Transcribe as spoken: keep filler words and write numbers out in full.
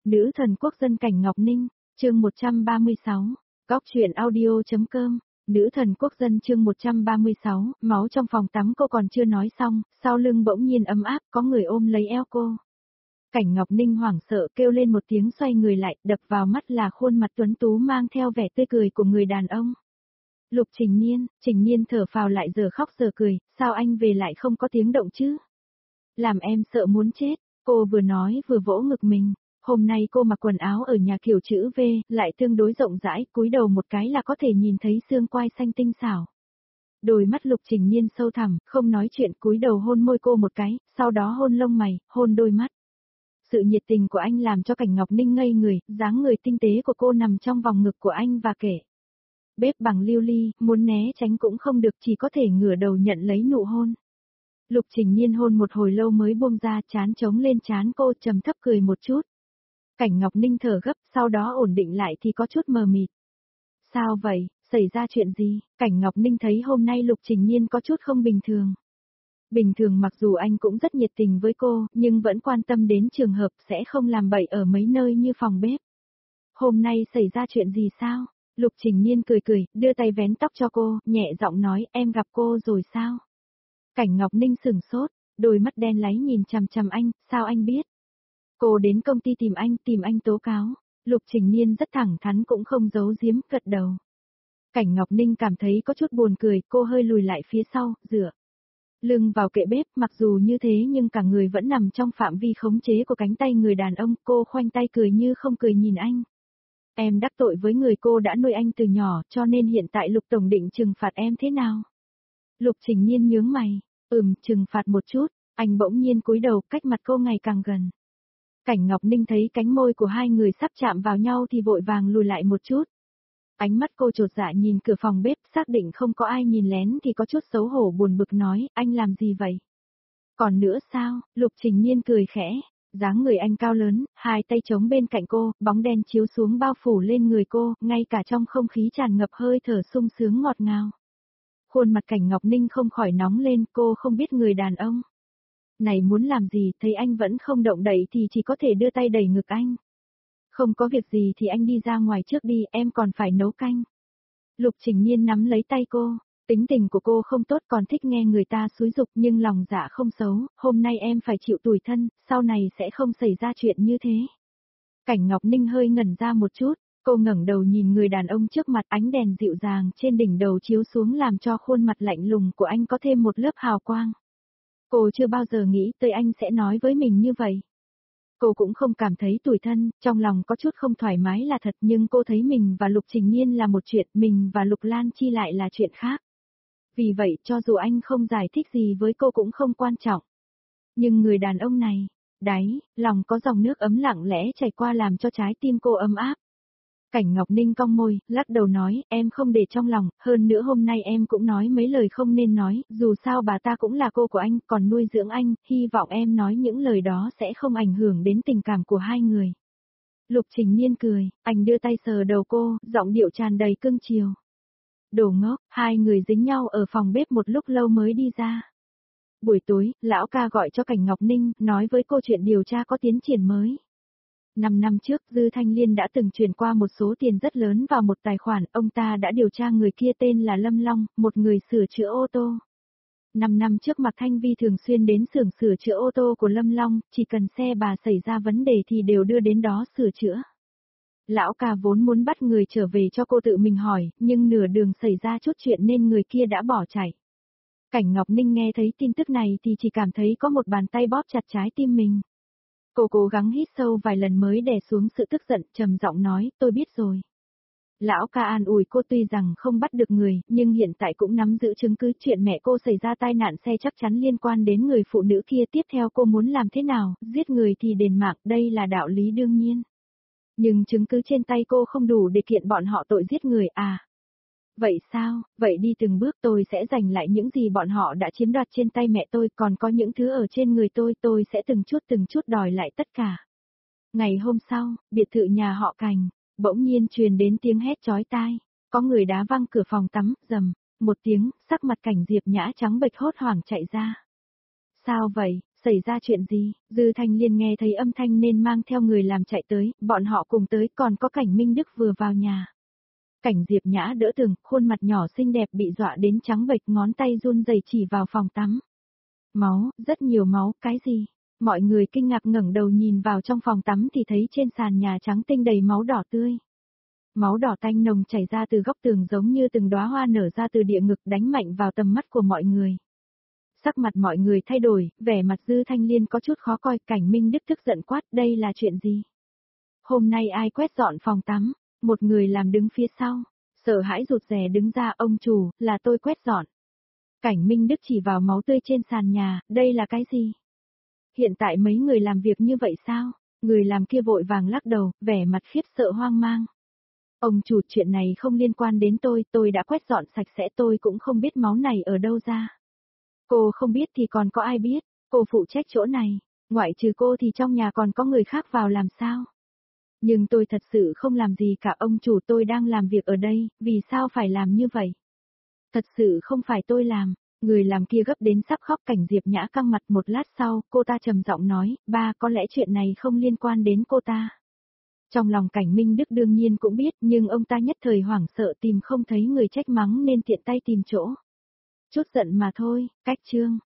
Nữ thần quốc dân Cảnh Ngọc Ninh, chương một trăm ba mươi sáu, Góc truyện audio.com, Nữ thần quốc dân chương một trăm ba mươi sáu, máu trong phòng tắm cô còn chưa nói xong, sau lưng bỗng nhiên ấm áp có người ôm lấy eo cô. Cảnh Ngọc Ninh hoảng sợ kêu lên một tiếng xoay người lại, đập vào mắt là khuôn mặt tuấn tú mang theo vẻ tươi cười của người đàn ông. Lục Trình Nhiên, Trình Nhiên thở phào lại giờ khóc giờ cười, sao anh về lại không có tiếng động chứ? Làm em sợ muốn chết, cô vừa nói vừa vỗ ngực mình. Hôm nay cô mặc quần áo ở nhà kiểu chữ V, lại tương đối rộng rãi, cúi đầu một cái là có thể nhìn thấy xương quai xanh tinh xảo. Đôi mắt Lục Trình Nhiên sâu thẳm, không nói chuyện, cúi đầu hôn môi cô một cái, sau đó hôn lông mày, hôn đôi mắt. Sự nhiệt tình của anh làm cho Cảnh Ngọc Ninh ngây người, dáng người tinh tế của cô nằm trong vòng ngực của anh và kể. Bếp bằng lưu ly, muốn né tránh cũng không được, chỉ có thể ngửa đầu nhận lấy nụ hôn. Lục Trình Nhiên hôn một hồi lâu mới buông ra, trán trống lên trán cô, trầm thấp cười một chút. Cảnh Ngọc Ninh thở gấp, sau đó ổn định lại thì có chút mờ mịt. Sao vậy, xảy ra chuyện gì? Cảnh Ngọc Ninh thấy hôm nay Lục Trình Nhiên có chút không bình thường. Bình thường mặc dù anh cũng rất nhiệt tình với cô, nhưng vẫn quan tâm đến trường hợp sẽ không làm bậy ở mấy nơi như phòng bếp. Hôm nay xảy ra chuyện gì sao? Lục Trình Nhiên cười cười, đưa tay vén tóc cho cô, nhẹ giọng nói, em gặp cô rồi sao? Cảnh Ngọc Ninh sửng sốt, đôi mắt đen láy nhìn chằm chằm anh, sao anh biết? Cô đến công ty tìm anh, tìm anh tố cáo. Lục Trình Nhiên rất thẳng thắn cũng không giấu giếm, gật đầu. Cảnh Ngọc Ninh cảm thấy có chút buồn cười, cô hơi lùi lại phía sau, dựa lưng vào kệ bếp, mặc dù như thế nhưng cả người vẫn nằm trong phạm vi khống chế của cánh tay người đàn ông, cô khoanh tay cười như không cười nhìn anh. Em đắc tội với người cô đã nuôi anh từ nhỏ, cho nên hiện tại Lục Tổng định trừng phạt em thế nào? Lục Trình Nhiên nhướng mày, ừm, trừng phạt một chút, anh bỗng nhiên cúi đầu, cách mặt cô ngày càng gần. Cảnh Ngọc Ninh thấy cánh môi của hai người sắp chạm vào nhau thì vội vàng lùi lại một chút. Ánh mắt cô chột dạ nhìn cửa phòng bếp, xác định không có ai nhìn lén thì có chút xấu hổ buồn bực nói, anh làm gì vậy? Còn nữa sao? Lục Trình Nhiên cười khẽ, dáng người anh cao lớn, hai tay chống bên cạnh cô, bóng đen chiếu xuống bao phủ lên người cô, ngay cả trong không khí tràn ngập hơi thở sung sướng ngọt ngào. Khuôn mặt Cảnh Ngọc Ninh không khỏi nóng lên, cô không biết người đàn ông này muốn làm gì, thấy anh vẫn không động đậy thì chỉ có thể đưa tay đẩy ngực anh. Không có việc gì thì anh đi ra ngoài trước đi, em còn phải nấu canh. Lục Trình Nhiên nắm lấy tay cô, tính tình của cô không tốt, còn thích nghe người ta xúi giục, nhưng lòng dạ không xấu, hôm nay em phải chịu tủi thân, sau này sẽ không xảy ra chuyện như thế. Cảnh Ngọc Ninh hơi ngẩn ra một chút, cô ngẩng đầu nhìn người đàn ông trước mặt, ánh đèn dịu dàng trên đỉnh đầu chiếu xuống làm cho khuôn mặt lạnh lùng của anh có thêm một lớp hào quang. Cô chưa bao giờ nghĩ tới anh sẽ nói với mình như vậy. Cô cũng không cảm thấy tủi thân, trong lòng có chút không thoải mái là thật, nhưng cô thấy mình và Lục Trình Nhiên là một chuyện, mình và Lục Lan Chi lại là chuyện khác. Vì vậy, cho dù anh không giải thích gì với cô cũng không quan trọng. Nhưng người đàn ông này, đáy, lòng có dòng nước ấm lặng lẽ chảy qua làm cho trái tim cô ấm áp. Cảnh Ngọc Ninh cong môi, lắc đầu nói, em không để trong lòng, hơn nữa hôm nay em cũng nói mấy lời không nên nói, dù sao bà ta cũng là cô của anh, còn nuôi dưỡng anh, hy vọng em nói những lời đó sẽ không ảnh hưởng đến tình cảm của hai người. Lục Trình Nhiên cười, anh đưa tay sờ đầu cô, giọng điệu tràn đầy cưng chiều. Đồ ngốc, hai người dính nhau ở phòng bếp một lúc lâu mới đi ra. Buổi tối, lão ca gọi cho Cảnh Ngọc Ninh, nói với cô chuyện điều tra có tiến triển mới. Năm năm trước, Dư Thanh Liên đã từng chuyển qua một số tiền rất lớn vào một tài khoản, ông ta đã điều tra người kia tên là Lâm Long, một người sửa chữa ô tô. Năm năm trước Mạc Thanh Vi thường xuyên đến xưởng sửa chữa ô tô của Lâm Long, chỉ cần xe bà xảy ra vấn đề thì đều đưa đến đó sửa chữa. Lão ca vốn muốn bắt người trở về cho cô tự mình hỏi, nhưng nửa đường xảy ra chút chuyện nên người kia đã bỏ chạy. Cảnh Ngọc Ninh nghe thấy tin tức này thì chỉ cảm thấy có một bàn tay bóp chặt trái tim mình. Cô cố gắng hít sâu vài lần mới đè xuống sự tức giận, trầm giọng nói, tôi biết rồi. Lão ca an ủi cô, tuy rằng không bắt được người, nhưng hiện tại cũng nắm giữ chứng cứ chuyện mẹ cô xảy ra tai nạn xe chắc chắn liên quan đến người phụ nữ kia, tiếp theo cô muốn làm thế nào, giết người thì đền mạng, đây là đạo lý đương nhiên. Nhưng chứng cứ trên tay cô không đủ để kiện bọn họ tội giết người à? Vậy sao, vậy đi từng bước, tôi sẽ giành lại những gì bọn họ đã chiếm đoạt trên tay mẹ tôi, còn có những thứ ở trên người tôi, tôi sẽ từng chút từng chút đòi lại tất cả. Ngày hôm sau, biệt thự nhà họ Cảnh, bỗng nhiên truyền đến tiếng hét chói tai, có người đá văng cửa phòng tắm, rầm, một tiếng, sắc mặt Cảnh Diệp Nhã trắng bệch hốt hoảng chạy ra. Sao vậy, Xảy ra chuyện gì? Dư Thanh Liên nghe thấy âm thanh nên mang theo người làm chạy tới, bọn họ cùng tới còn có Cảnh Minh Đức vừa vào nhà. Cảnh Diệp Nhã đỡ tường, khuôn mặt nhỏ xinh đẹp bị dọa đến trắng bệch, ngón tay run rẩy chỉ vào phòng tắm. Máu, rất nhiều máu, cái gì? Mọi người kinh ngạc ngẩng đầu nhìn vào trong phòng tắm thì thấy trên sàn nhà trắng tinh đầy máu đỏ tươi. Máu đỏ tanh nồng chảy ra từ góc tường giống như từng đóa hoa nở ra từ địa ngực, đánh mạnh vào tầm mắt của mọi người. Sắc mặt mọi người thay đổi, vẻ mặt Dư Thanh Liên có chút khó coi. Cảnh Minh Đức tức giận quát, đây là chuyện gì? Hôm nay ai quét dọn phòng tắm? Một người làm đứng phía sau, sợ hãi rụt rè đứng ra, ông chủ, là tôi quét dọn. Cảnh Minh Đức chỉ vào máu tươi trên sàn nhà, đây là cái gì? Hiện tại mấy người làm việc như vậy sao? Người làm kia vội vàng lắc đầu, vẻ mặt khiếp sợ hoang mang. Ông chủ, chuyện này không liên quan đến tôi, tôi đã quét dọn sạch sẽ, tôi cũng không biết máu này ở đâu ra. Cô không biết thì còn có ai biết, cô phụ trách chỗ này, ngoại trừ cô thì trong nhà còn có người khác vào làm sao? Nhưng tôi thật sự không làm gì cả, ông chủ, tôi đang làm việc ở đây, vì sao phải làm như vậy? Thật sự không phải tôi làm, người làm kia gấp đến sắp khóc. Cảnh Diệp Nhã căng mặt, một lát sau, cô ta trầm giọng nói, ba, có lẽ chuyện này không liên quan đến cô ta. Trong lòng Cảnh Minh Đức đương nhiên cũng biết, nhưng ông ta nhất thời hoảng sợ tìm không thấy người trách mắng nên tiện tay tìm chỗ. Chút giận mà thôi, cách chương.